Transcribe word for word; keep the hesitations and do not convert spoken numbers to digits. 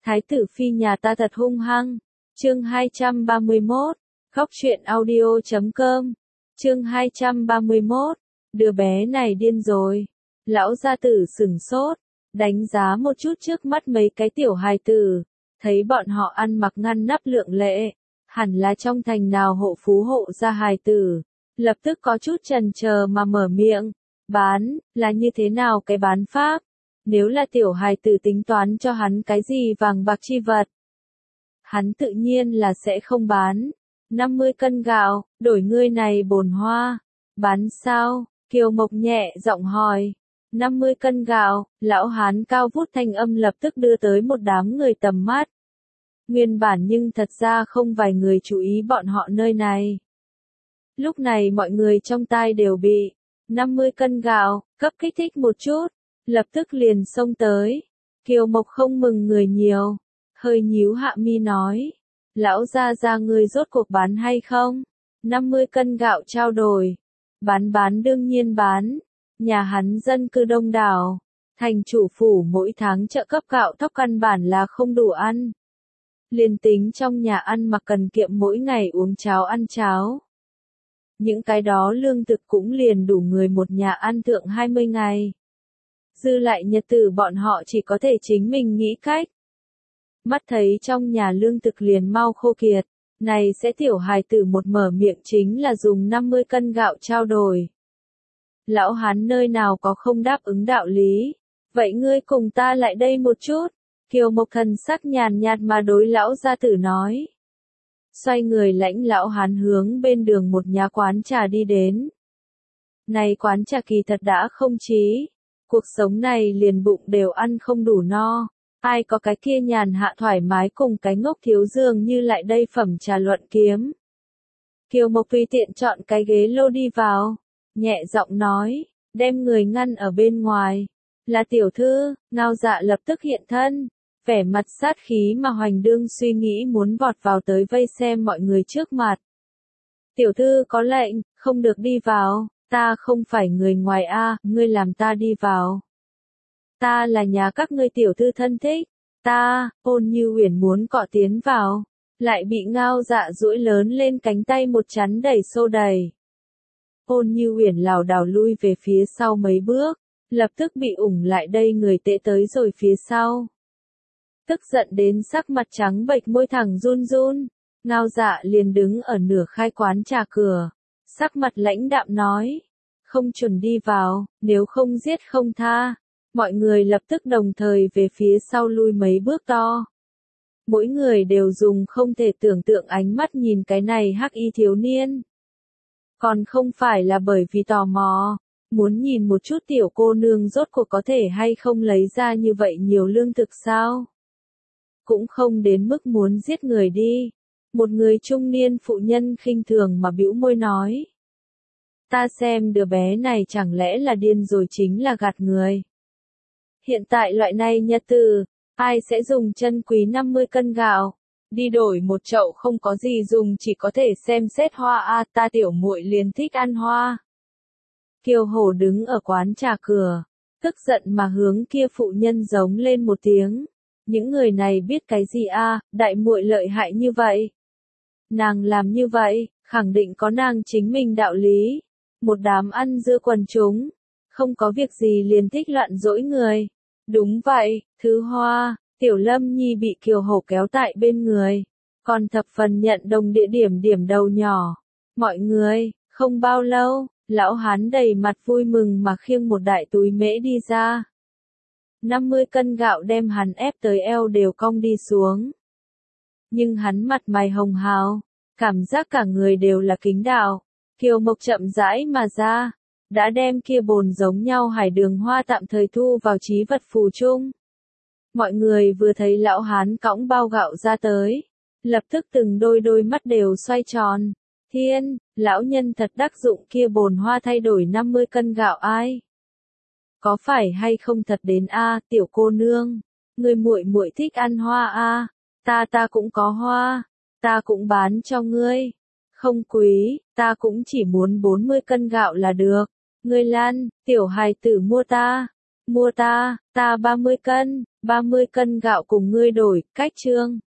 Thái tử phi nhà ta thật hung hăng. Chương hai trăm ba mươi mốt, khóc chuyện audio chấm com. Chương hai trăm ba mươi mốt, đứa bé này điên rồi. Lão gia tử sửng sốt, đánh giá một chút trước mắt mấy cái tiểu hài tử, thấy bọn họ ăn mặc ngăn nắp lượng lệ, hẳn là trong thành nào hộ phú hộ gia hài tử, lập tức có chút chần chờ mà mở miệng, bán, là như thế nào cái bán pháp? Nếu là tiểu hài tử tính toán cho hắn cái gì vàng bạc chi vật, hắn tự nhiên là sẽ không bán. năm mươi cân gạo, đổi ngươi này bồn hoa. Bán sao? Kiều Mộc nhẹ giọng hỏi. năm mươi cân gạo, lão hán cao vút thanh âm lập tức đưa tới một đám người tầm mắt. Nguyên bản nhưng thật ra không vài người chú ý bọn họ nơi này. Lúc này mọi người trong tai đều bị năm mươi cân gạo cấp kích thích một chút, lập tức liền xông tới. Kiều Mộc không mừng người nhiều, hơi nhíu hạ mi nói, lão gia gia ngươi rốt cuộc bán hay không? năm mươi cân gạo trao đổi. Bán bán đương nhiên bán. Nhà hắn dân cư đông đảo, thành chủ phủ mỗi tháng trợ cấp gạo thóc căn bản là không đủ ăn. Liên tính trong nhà ăn mặc cần kiệm mỗi ngày uống cháo ăn cháo. Những cái đó lương thực cũng liền đủ người một nhà ăn thượng hai mươi ngày. Dư lại nhật tử bọn họ chỉ có thể chính mình nghĩ cách. Mắt thấy trong nhà lương thực liền mau khô kiệt, này sẽ tiểu hài tử một mở miệng chính là dùng năm mươi cân gạo trao đổi. Lão hán nơi nào có không đáp ứng đạo lý, vậy ngươi cùng ta lại đây một chút. Kiều Mộc thần sắc nhàn nhạt mà đối lão gia tử nói. Xoay người lãnh lão hán hướng bên đường một nhà quán trà đi đến. Này quán trà kỳ thật đã không chí, cuộc sống này liền bụng đều ăn không đủ no, ai có cái kia nhàn hạ thoải mái cùng cái ngốc thiếu dường như lại đây phẩm trà luận kiếm. Kiều Mộc tùy tiện chọn cái ghế lô đi vào, nhẹ giọng nói, đem người ngăn ở bên ngoài. Là tiểu thư. Ngao Dạ lập tức hiện thân, vẻ mặt sát khí mà Hoành Đương suy nghĩ muốn vọt vào tới vây xem mọi người trước mặt. Tiểu thư có lệnh, không được đi vào. Ta không phải người ngoài a, ngươi làm ta đi vào. Ta là nhà các ngươi tiểu thư thân thích. Ta, Ôn Như Uyển muốn cọ tiến vào, lại bị Ngao Dạ duỗi lớn lên cánh tay một chắn đẩy xô đẩy. Ôn Như Uyển lảo đảo lui về phía sau mấy bước, lập tức bị ủng lại đây người tệ tới rồi phía sau. Tức giận đến sắc mặt trắng bệch môi thẳng run run, Ngao Dạ liền đứng ở nửa khai quán trà cửa, sắc mặt lãnh đạm nói, không chuẩn đi vào, nếu không giết không tha. Mọi người lập tức đồng thời về phía sau lui mấy bước to. Mỗi người đều dùng không thể tưởng tượng ánh mắt nhìn cái này hắc y thiếu niên. Còn không phải là bởi vì tò mò, muốn nhìn một chút tiểu cô nương rốt cuộc có thể hay không lấy ra như vậy nhiều lương thực sao? Cũng không đến mức muốn giết người đi. Một người trung niên phụ nhân khinh thường mà bĩu môi nói. Ta xem đứa bé này chẳng lẽ là điên rồi chính là gạt người. Hiện tại loại này nhật tử, ai sẽ dùng chân quý năm mươi cân gạo, đi đổi một chậu không có gì dùng chỉ có thể xem xét hoa a à, ta tiểu muội liền thích ăn hoa. Kiều Hổ đứng ở quán trà cửa, tức giận mà hướng kia phụ nhân giống lên một tiếng. Những người này biết cái gì a à, đại muội lợi hại như vậy. Nàng làm như vậy, khẳng định có nàng chính mình đạo lý. Một đám ăn dưa quần chúng, không có việc gì liền thích loạn dỗi người. Đúng vậy, Thứ Hoa, Tiểu Lâm Nhi bị Kiều Hổ kéo tại bên người, còn thập phần nhận đồng địa điểm điểm đầu nhỏ. Mọi người, không bao lâu, lão hán đầy mặt vui mừng mà khiêng một đại túi mễ đi ra. năm mươi cân gạo đem hắn ép tới eo đều cong đi xuống. Nhưng hắn mặt mày hồng hào, cảm giác cả người đều là kính đạo. Kiều Mộc chậm rãi mà ra, đã đem kia bồn giống nhau hải đường hoa tạm thời thu vào trí vật phù chung. Mọi người vừa thấy lão hán cõng bao gạo ra tới, lập tức từng đôi đôi mắt đều xoay tròn. Thiên, lão nhân thật đắc dụng kia bồn hoa thay đổi năm mươi cân gạo ai? Có phải hay không thật đến a, tiểu cô nương, người muội muội thích ăn hoa a, ta ta cũng có hoa, ta cũng bán cho ngươi. Không quý, ta cũng chỉ muốn bốn mươi cân gạo là được. Ngươi Lan, tiểu hài tử mua ta. Mua ta, ta ba mươi cân, ba mươi cân gạo cùng ngươi đổi, cách trương.